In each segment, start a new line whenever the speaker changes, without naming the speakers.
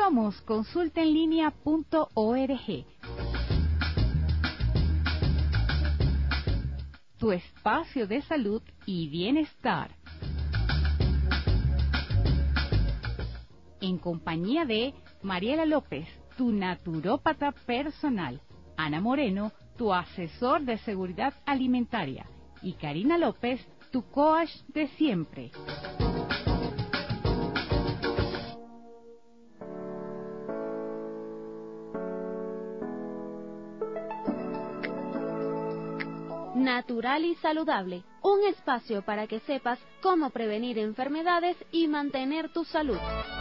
Somos consultaenlinea.org. Tu espacio de salud y bienestar. En compañía de Mariela López, tu naturópata personal, Ana Moreno, tu asesor de seguridad alimentaria, y Karina López, tu coach de siempre.
Natural y saludable, un espacio para que sepas cómo prevenir enfermedades y mantener tu salud.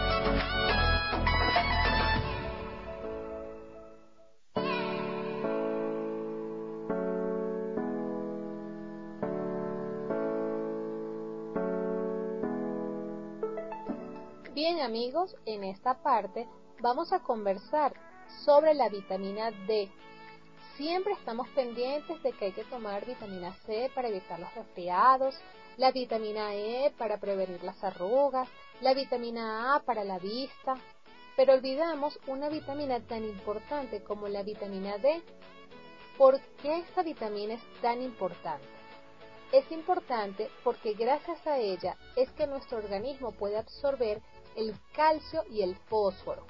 Bien amigos, en esta parte vamos a conversar sobre la vitamina D. Siempre estamos pendientes de que hay que tomar vitamina C para evitar los resfriados, la vitamina E para prevenir las arrugas, la vitamina A para la vista, pero olvidamos una vitamina tan importante como la vitamina D. ¿Por qué esta vitamina es tan importante? Es importante porque gracias a ella es que nuestro organismo puede absorber el calcio y el fósforo.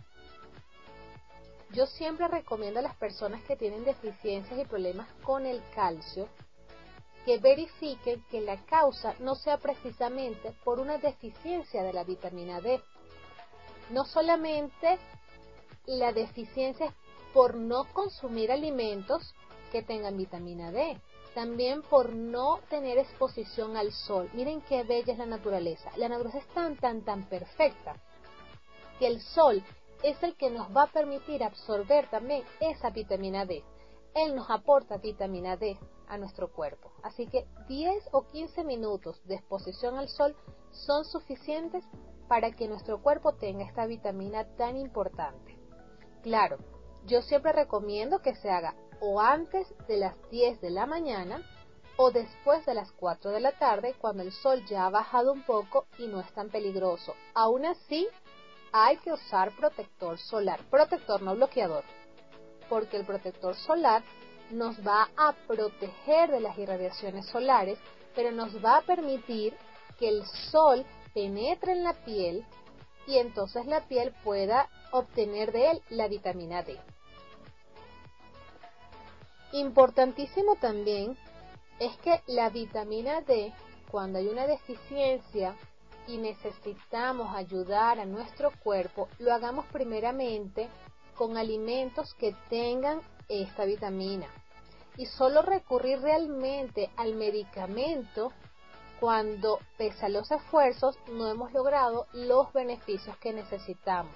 Yo siempre recomiendo a las personas que tienen deficiencias y problemas con el calcio que verifiquen que la causa no sea precisamente por una deficiencia de la vitamina D. No solamente la deficiencia es por no consumir alimentos que tengan vitamina D, también por no tener exposición al sol. Miren qué bella es la naturaleza. La naturaleza es tan perfecta que el sol es el que nos va a permitir absorber también esa vitamina D. Él nos aporta vitamina D a nuestro cuerpo. Así que 10 o 15 minutos de exposición al sol son suficientes para que nuestro cuerpo tenga esta vitamina tan importante. Claro, yo siempre recomiendo que se haga o antes de las 10 de la mañana o después de las 4 de la tarde, cuando el sol ya ha bajado un poco y no es tan peligroso. Aún así, hay que usar protector solar, protector no bloqueador, porque el protector solar nos va a proteger de las irradiaciones solares, pero nos va a permitir que el sol penetre en la piel y entonces la piel pueda obtener de él la vitamina D. Importantísimo también es que la vitamina D, cuando hay una deficiencia y necesitamos ayudar a nuestro cuerpo, lo hagamos primeramente con alimentos que tengan esta vitamina y solo recurrir realmente al medicamento cuando, pese a los esfuerzos, no hemos logrado los beneficios que necesitamos.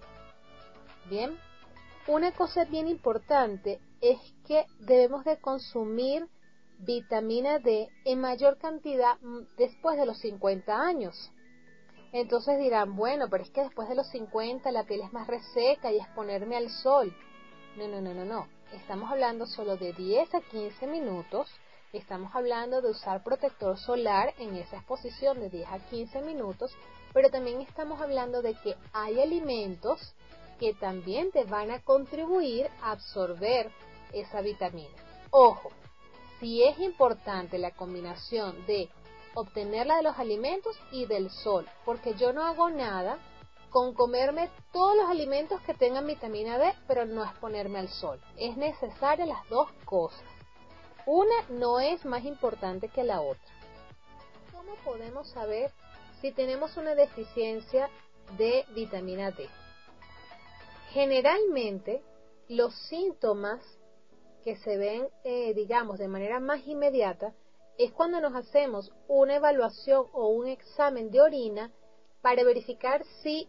Bien, una cosa bien importante es que debemos de consumir vitamina D en mayor cantidad después de los 50 años. Entonces dirán, bueno, pero es que después de los 50 la piel es más reseca y exponerme al sol. No. Estamos hablando solo de 10 a 15 minutos. Estamos hablando de usar protector solar en esa exposición de 10 a 15 minutos. Pero también estamos hablando de que hay alimentos que también te van a contribuir a absorber esa vitamina. Ojo, sí es importante la combinación de obtenerla de los alimentos y del sol, porque yo no hago nada con comerme todos los alimentos que tengan vitamina D, pero no exponerme al sol. Es necesaria las dos cosas. Una no es más importante que la otra. ¿Cómo podemos saber si tenemos una deficiencia de vitamina D? Generalmente, los síntomas que se ven, de manera más inmediata, es cuando nos hacemos una evaluación o un examen de orina para verificar si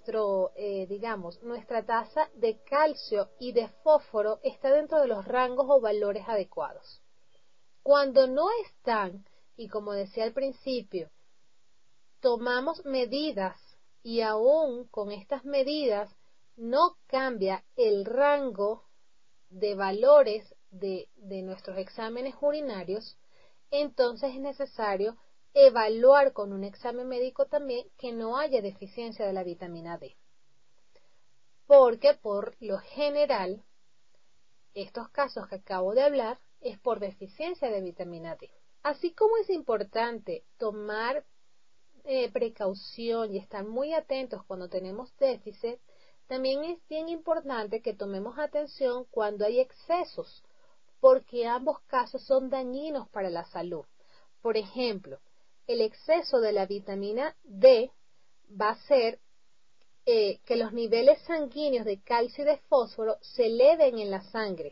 nuestra tasa de calcio y de fósforo está dentro de los rangos o valores adecuados. Cuando no están, y como decía al principio, tomamos medidas y aún con estas medidas no cambia el rango de valores de nuestros exámenes urinarios, entonces es necesario evaluar con un examen médico también que no haya deficiencia de la vitamina D. porque por lo general, estos casos que acabo de hablar es por deficiencia de vitamina D. Así como es importante tomar precaución y estar muy atentos cuando tenemos déficit, también es bien importante que tomemos atención cuando hay excesos, porque ambos casos son dañinos para la salud. Por ejemplo, el exceso de la vitamina D va a hacer que los niveles sanguíneos de calcio y de fósforo se eleven en la sangre.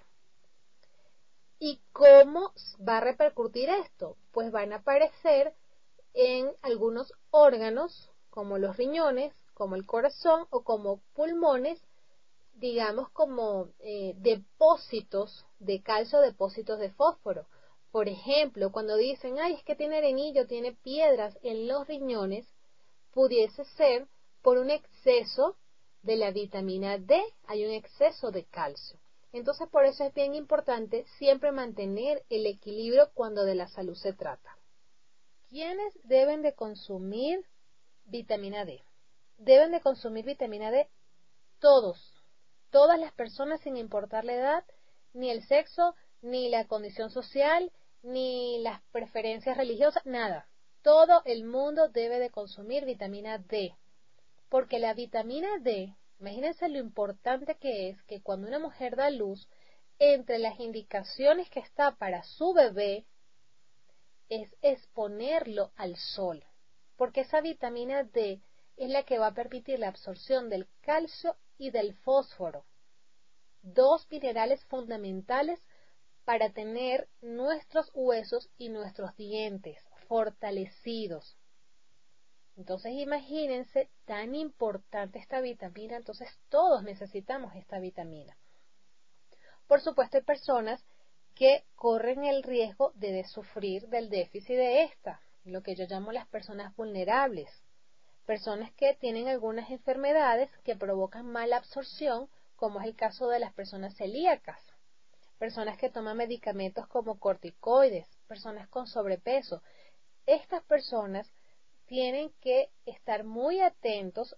¿Y cómo va a repercutir esto? Pues van a aparecer en algunos órganos, como los riñones, como el corazón o como pulmones, digamos como depósitos de calcio, depósitos de fósforo. Por ejemplo, cuando dicen, ay, es que tiene arenillo, tiene piedras en los riñones, pudiese ser por un exceso de la vitamina D, hay un exceso de calcio. Entonces, por eso es bien importante siempre mantener el equilibrio cuando de la salud se trata. ¿Quiénes deben de consumir vitamina D? Deben de consumir vitamina D todas las personas sin importar la edad, ni el sexo, ni la condición social, ni las preferencias religiosas, nada. Todo el mundo debe de consumir vitamina D, porque la vitamina D, imagínense lo importante que es que cuando una mujer da luz, entre las indicaciones que está para su bebé, es exponerlo al sol, porque esa vitamina D es la que va a permitir la absorción del calcio y del fósforo, dos minerales fundamentales para tener nuestros huesos y nuestros dientes fortalecidos. Entonces imagínense tan importante esta vitamina, entonces todos necesitamos esta vitamina. Por supuesto hay personas que corren el riesgo de sufrir del déficit de esta, lo que yo llamo las personas vulnerables, personas que tienen algunas enfermedades que provocan mala absorción, como es el caso de las personas celíacas, personas que toman medicamentos como corticoides, personas con sobrepeso. Estas personas tienen que estar muy atentos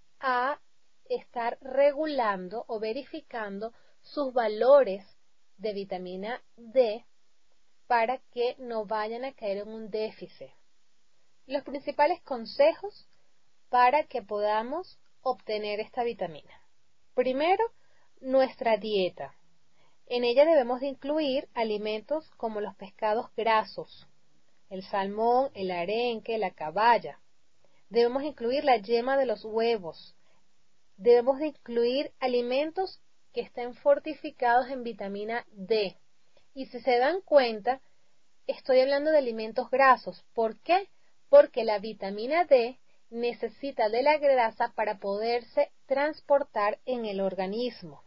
a estar regulando o verificando sus valores de vitamina D para que no vayan a caer en un déficit. Los principales consejos para que podamos obtener esta vitamina. Primero, nuestra dieta. En ella debemos de incluir alimentos como los pescados grasos, el salmón, el arenque, la caballa. Debemos incluir la yema de los huevos. Debemos de incluir alimentos que estén fortificados en vitamina D. Y si se dan cuenta, estoy hablando de alimentos grasos. ¿Por qué? Porque la vitamina D necesita de la grasa para poderse transportar en el organismo.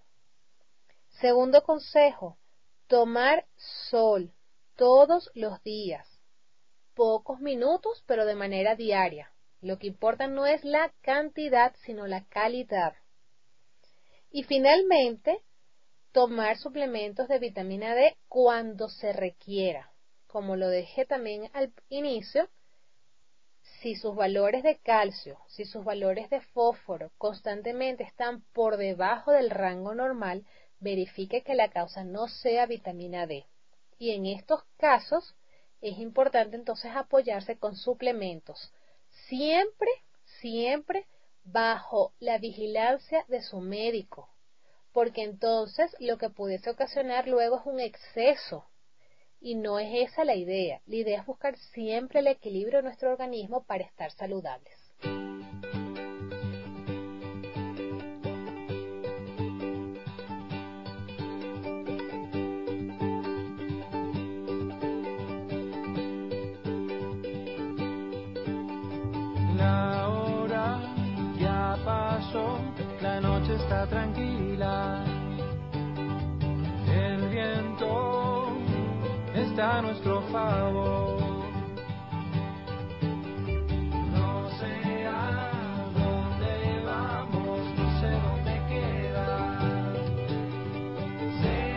Segundo consejo, tomar sol todos los días. Pocos minutos, pero de manera diaria. Lo que importa no es la cantidad, sino la calidad. Y finalmente, tomar suplementos de vitamina D cuando se requiera. Como lo dije también al inicio, si sus valores de calcio, si sus valores de fósforo constantemente están por debajo del rango normal, verifique que la causa no sea vitamina D. Y en estos casos, es importante entonces apoyarse con suplementos, siempre bajo la vigilancia de su médico, porque entonces lo que pudiese ocasionar luego es un exceso, y no es esa la idea. La idea es buscar siempre el equilibrio de nuestro organismo para estar saludables.
La hora ya pasó, la noche está tranquila, el viento está a nuestro favor. No sé a dónde vamos, no sé dónde queda. Sé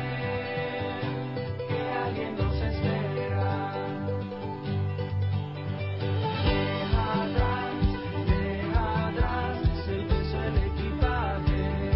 que alguien nos espera. Deja atrás el peso del equipaje.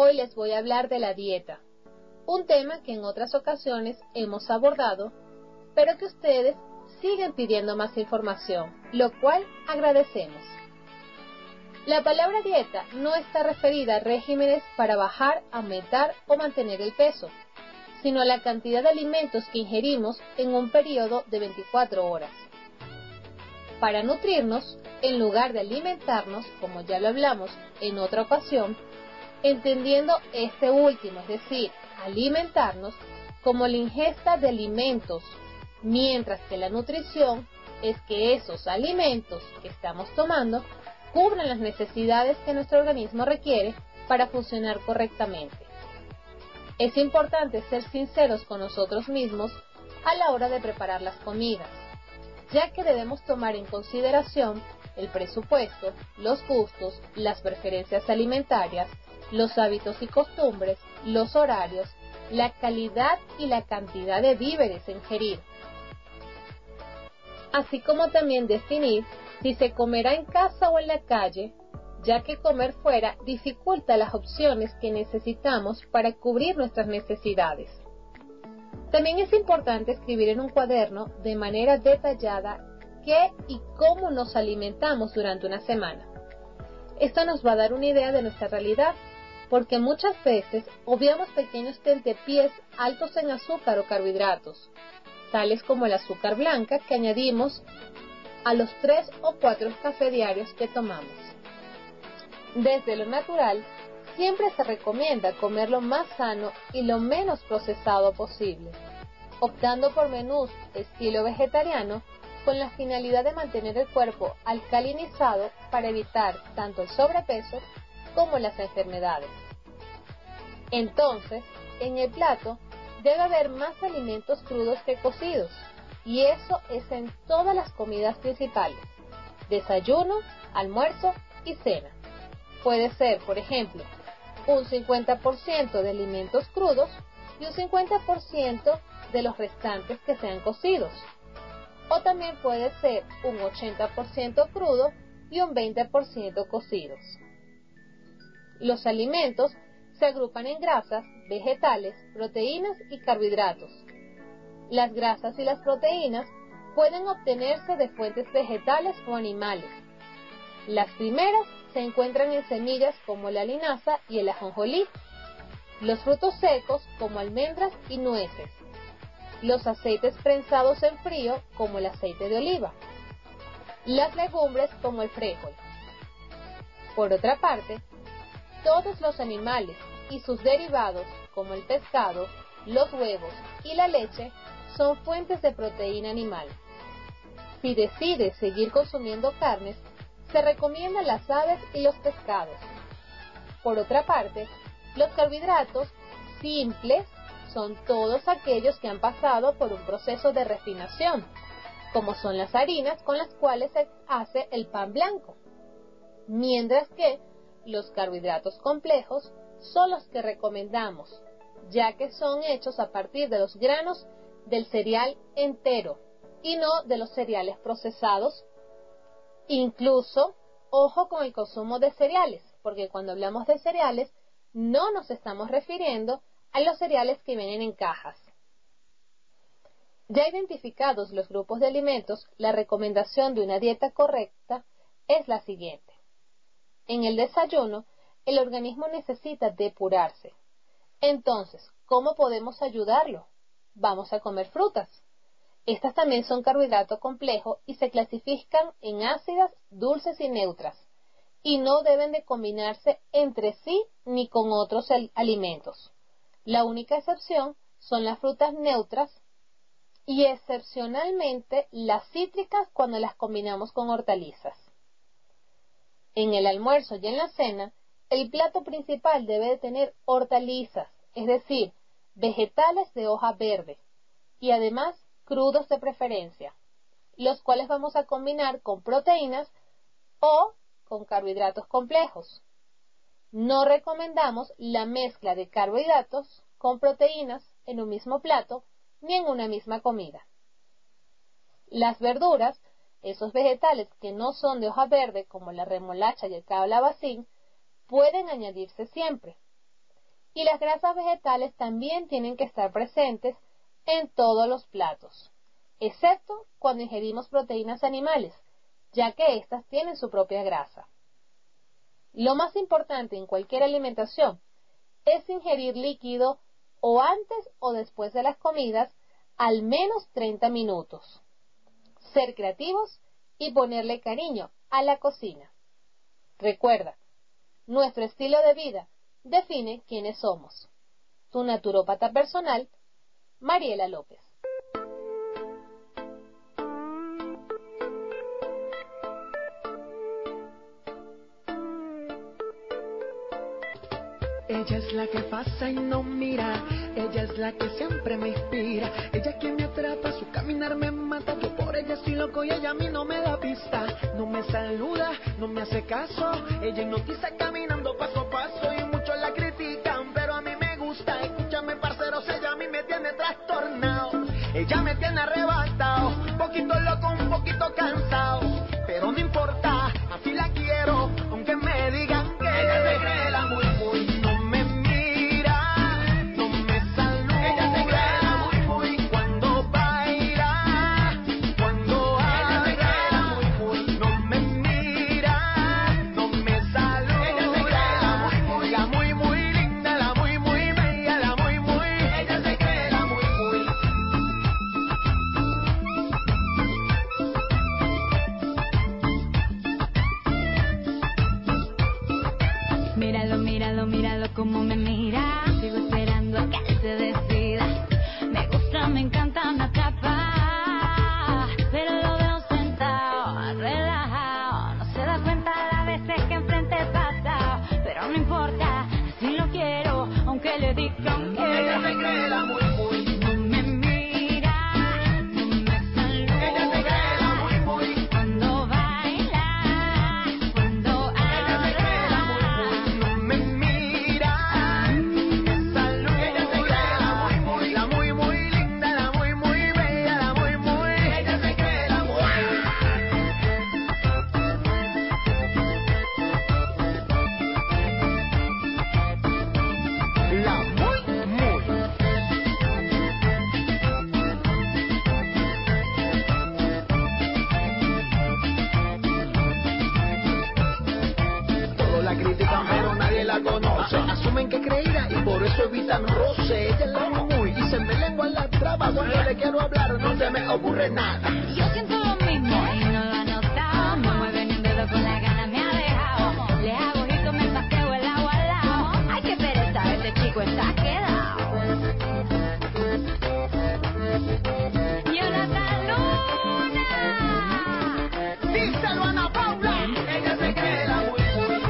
Hoy les voy a hablar de la dieta, un tema que en otras ocasiones hemos abordado, pero que ustedes siguen pidiendo más información, lo cual agradecemos. La palabra dieta no está referida a regímenes para bajar, aumentar o mantener el peso, sino a la cantidad de alimentos que ingerimos en un periodo de 24 horas. Para nutrirnos, en lugar de alimentarnos, como ya lo hablamos en otra ocasión, entendiendo este último, es decir, alimentarnos, como la ingesta de alimentos, mientras que la nutrición es que esos alimentos que estamos tomando cubran las necesidades que nuestro organismo requiere para funcionar correctamente. Es importante ser sinceros con nosotros mismos a la hora de preparar las comidas, ya que debemos tomar en consideración el presupuesto, los gustos, las preferencias alimentarias, los hábitos y costumbres, los horarios, la calidad y la cantidad de víveres a ingerir, así como también definir si se comerá en casa o en la calle, ya que comer fuera dificulta las opciones que necesitamos para cubrir nuestras necesidades. También es importante escribir en un cuaderno de manera detallada qué y cómo nos alimentamos durante una semana. Esto nos va a dar una idea de nuestra realidad, porque muchas veces obviamos pequeños tentepiés altos en azúcar o carbohidratos, tales como el azúcar blanca que añadimos a los 3 o 4 cafés diarios que tomamos. Desde lo natural, siempre se recomienda comer lo más sano y lo menos procesado posible, optando por menús estilo vegetariano con la finalidad de mantener el cuerpo alcalinizado para evitar tanto el sobrepeso como las enfermedades. Entonces, en el plato debe haber más alimentos crudos que cocidos, y eso es en todas las comidas principales: desayuno, almuerzo y cena. Puede ser, por ejemplo, un 50% de alimentos crudos y un 50% de los restantes que sean cocidos. O también puede ser un 80% crudo y un 20% cocidos. Los alimentos se agrupan en grasas, vegetales, proteínas y carbohidratos. Las grasas y las proteínas pueden obtenerse de fuentes vegetales o animales. Las primeras se encuentran en semillas como la linaza y el ajonjolí, los frutos secos como almendras y nueces, los aceites prensados en frío como el aceite de oliva, las legumbres como el frijol. Por otra parte, todos los animales y sus derivados como el pescado, los huevos y la leche son fuentes de proteína animal. Si decides seguir consumiendo carnes, se recomiendan las aves y los pescados. Por otra parte, los carbohidratos simples son todos aquellos que han pasado por un proceso de refinación, como son las harinas con las cuales se hace el pan blanco, mientras que los carbohidratos complejos son los que recomendamos, ya que son hechos a partir de los granos del cereal entero y no de los cereales procesados. Incluso, ojo con el consumo de cereales, porque cuando hablamos de cereales no nos estamos refiriendo a los cereales que vienen en cajas. Ya identificados los grupos de alimentos, la recomendación de una dieta correcta es la siguiente. En el desayuno, el organismo necesita depurarse. Entonces, ¿cómo podemos ayudarlo? Vamos a comer frutas. Estas también son carbohidrato complejo y se clasifican en ácidas, dulces y neutras, y no deben de combinarse entre sí ni con otros alimentos. La única excepción son las frutas neutras y excepcionalmente las cítricas cuando las combinamos con hortalizas. En el almuerzo y en la cena, el plato principal debe de tener hortalizas, es decir, vegetales de hoja verde, y además crudos de preferencia, los cuales vamos a combinar con proteínas o con carbohidratos complejos. No recomendamos la mezcla de carbohidratos con proteínas en un mismo plato ni en una misma comida. Las verduras, esos vegetales que no son de hoja verde como la remolacha y el calabacín, pueden añadirse siempre. Y las grasas vegetales también tienen que estar presentes en todos los platos, excepto cuando ingerimos proteínas animales, ya que éstas tienen su propia grasa. Lo más importante en cualquier alimentación es ingerir líquido o antes o después de las comidas al menos 30 minutos. Ser creativos y ponerle cariño a la cocina. Recuerda, nuestro estilo de vida define quiénes somos. Tu naturópata personal, Mariela López.
Ella es la que pasa y no mira, ella es la que siempre me inspira, ella es quien me atrapa, su caminar me mata, yo por ella estoy loco y ella a mí no me da pista, no me saluda, no me hace caso, ella hipnotiza caminando paso a paso y muchos la critican, pero a mí me gusta, escúchame parceros, ella a mí me tiene trastornado, ella me tiene arrebatado, un poquito loco, un poquito cansado, pero no importa, así la quiero, aunque me digan que ella se cree la muy
Míralo como me mira, sigo esperando a que él se decida. Me gusta, me encanta, me atrapa, pero lo veo sentado, relajado. No se da cuenta las veces que enfrente he pasado, pero no importa, si lo quiero, aunque le digan que
ella se cree la muy.
No me mira, no me saluda.
Ella se cree la muy.
Cuando baila, cuando habla.
Ella se cree la muy. No me mira, me saluda. Ella se cree la muy linda, la muy bella, la muy. Ella se cree la muy. La muy. Todos la critican pero nadie la conoce. Asumen que creída y por eso evitan roce. Ella es la muy y se me lenguan las trabas. Cuando le quiero hablar no se me ocurre nada.
Yo siento lo mismo y no lo ha notado. No mueve ni un dedo con la gana, me ha dejado. Le hago ojito, me paseo el agua al lado. Ay, qué pereza, este chico está quedado. ¡Jonathan Luna!
Díselo a Ana Paula. Ella se cree la muy.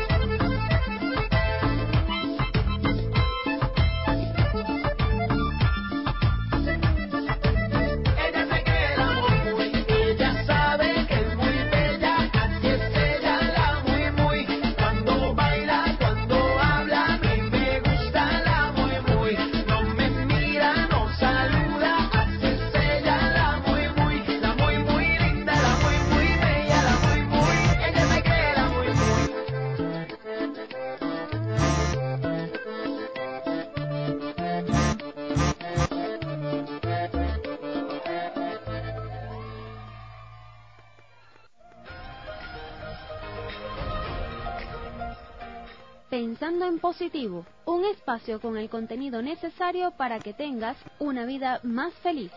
Ella se cree la muy. Ella sabe que es muy bella, así es ella la muy. Cuando baila, cuando habla, a mí me gusta la muy. No me mira, no saluda, así es ella la muy. La muy linda, la muy bella, la muy. Ella se cree la muy.
Pensando en positivo, un espacio con el contenido necesario para que tengas una vida más feliz.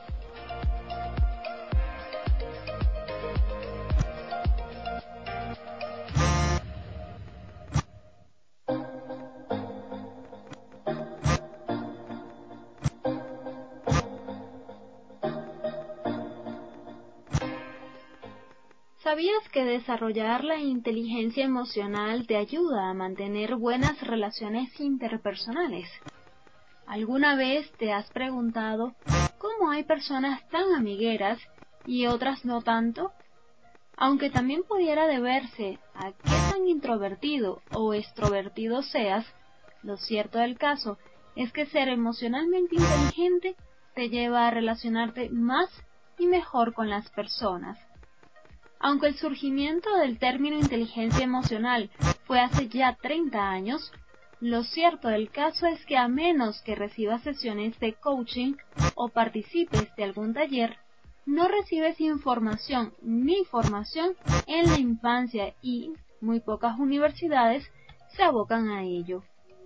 ¿Sabías que desarrollar la inteligencia emocional te ayuda a mantener buenas relaciones interpersonales? ¿Alguna vez te has preguntado cómo hay personas tan amigueras y otras no tanto? Aunque también pudiera deberse a qué tan introvertido o extrovertido seas, lo cierto del caso es que ser emocionalmente inteligente te lleva a relacionarte más y mejor con las personas. Aunque el surgimiento del término inteligencia emocional fue hace ya 30 años, Lo cierto del caso es que a menos que recibas sesiones de coaching o participes de algún taller, no recibes información ni formación en la infancia y muy pocas universidades se abocan a ello.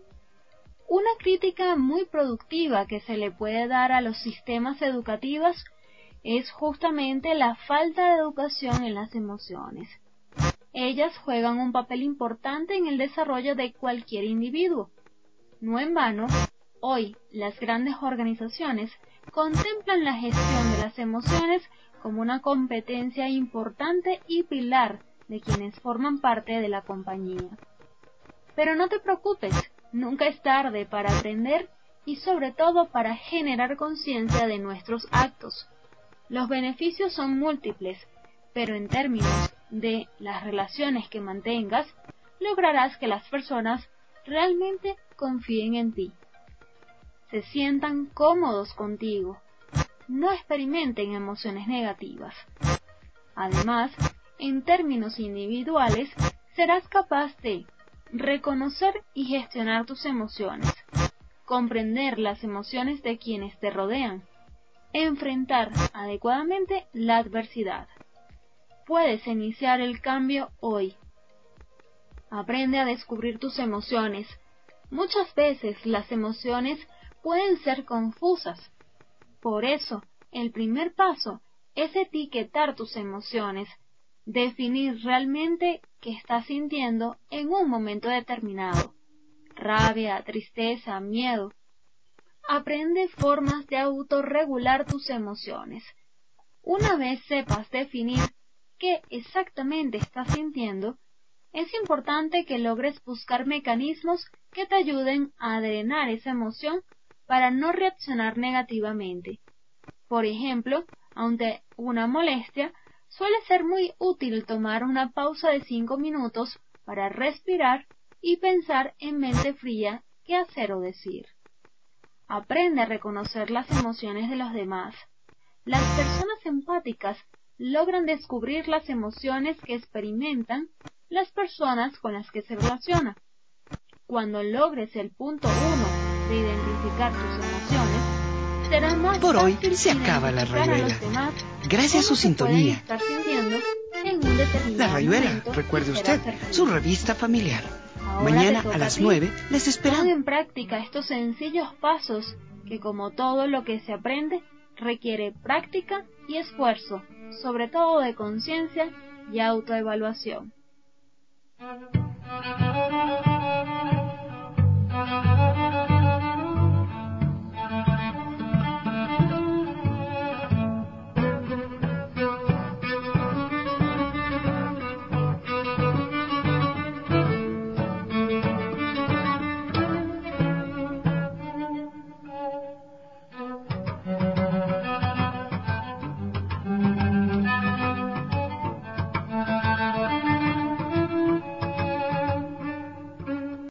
Una crítica muy productiva que se le puede dar a los sistemas educativos es justamente la falta de educación en las emociones. Ellas juegan un papel importante en el desarrollo de cualquier individuo. No en vano, hoy las grandes organizaciones contemplan la gestión de las emociones como una competencia importante y pilar de quienes forman parte de la compañía. Pero no te preocupes, nunca es tarde para aprender y sobre todo para generar conciencia de nuestros actos. Los beneficios son múltiples, pero en términos de las relaciones que mantengas, lograrás que las personas realmente confíen en ti, se sientan cómodos contigo, no experimenten emociones negativas. Además, en términos individuales, serás capaz de reconocer y gestionar tus emociones, comprender las emociones de quienes te rodean, enfrentar adecuadamente la adversidad. Puedes iniciar el cambio hoy. Aprende a descubrir tus emociones. Muchas veces las emociones pueden ser confusas. Por eso, el primer paso es etiquetar tus emociones, definir realmente qué estás sintiendo en un momento determinado. Rabia, tristeza, miedo. Aprende formas de autorregular tus emociones. Una vez sepas definir qué exactamente estás sintiendo, es importante que logres buscar mecanismos que te ayuden a drenar esa emoción para no reaccionar negativamente. Por ejemplo, ante una molestia, suele ser muy útil tomar una pausa de 5 minutos para respirar y pensar en mente fría qué hacer o decir. Aprende a reconocer las emociones de los demás. Las personas empáticas logran descubrir las emociones que experimentan las personas con las que se relaciona. Cuando logres el punto 1 de identificar tus emociones, será más
Por hoy
fácil
se acaba la
identificar a
Rayuela.
los demás
Gracias a su
cómo se pueden
sintonía.
estar sintiendo en un determinado
La Rayuela,
momento
recuerde
y será
usted,
ser
su
feliz.
revista familiar.
Ahora
Mañana
te toca
a las
ti.
9 les
Pon
esperamos.
en práctica estos sencillos pasos que, como todo lo que se aprende, requiere práctica y esfuerzo, sobre todo de conciencia y autoevaluación.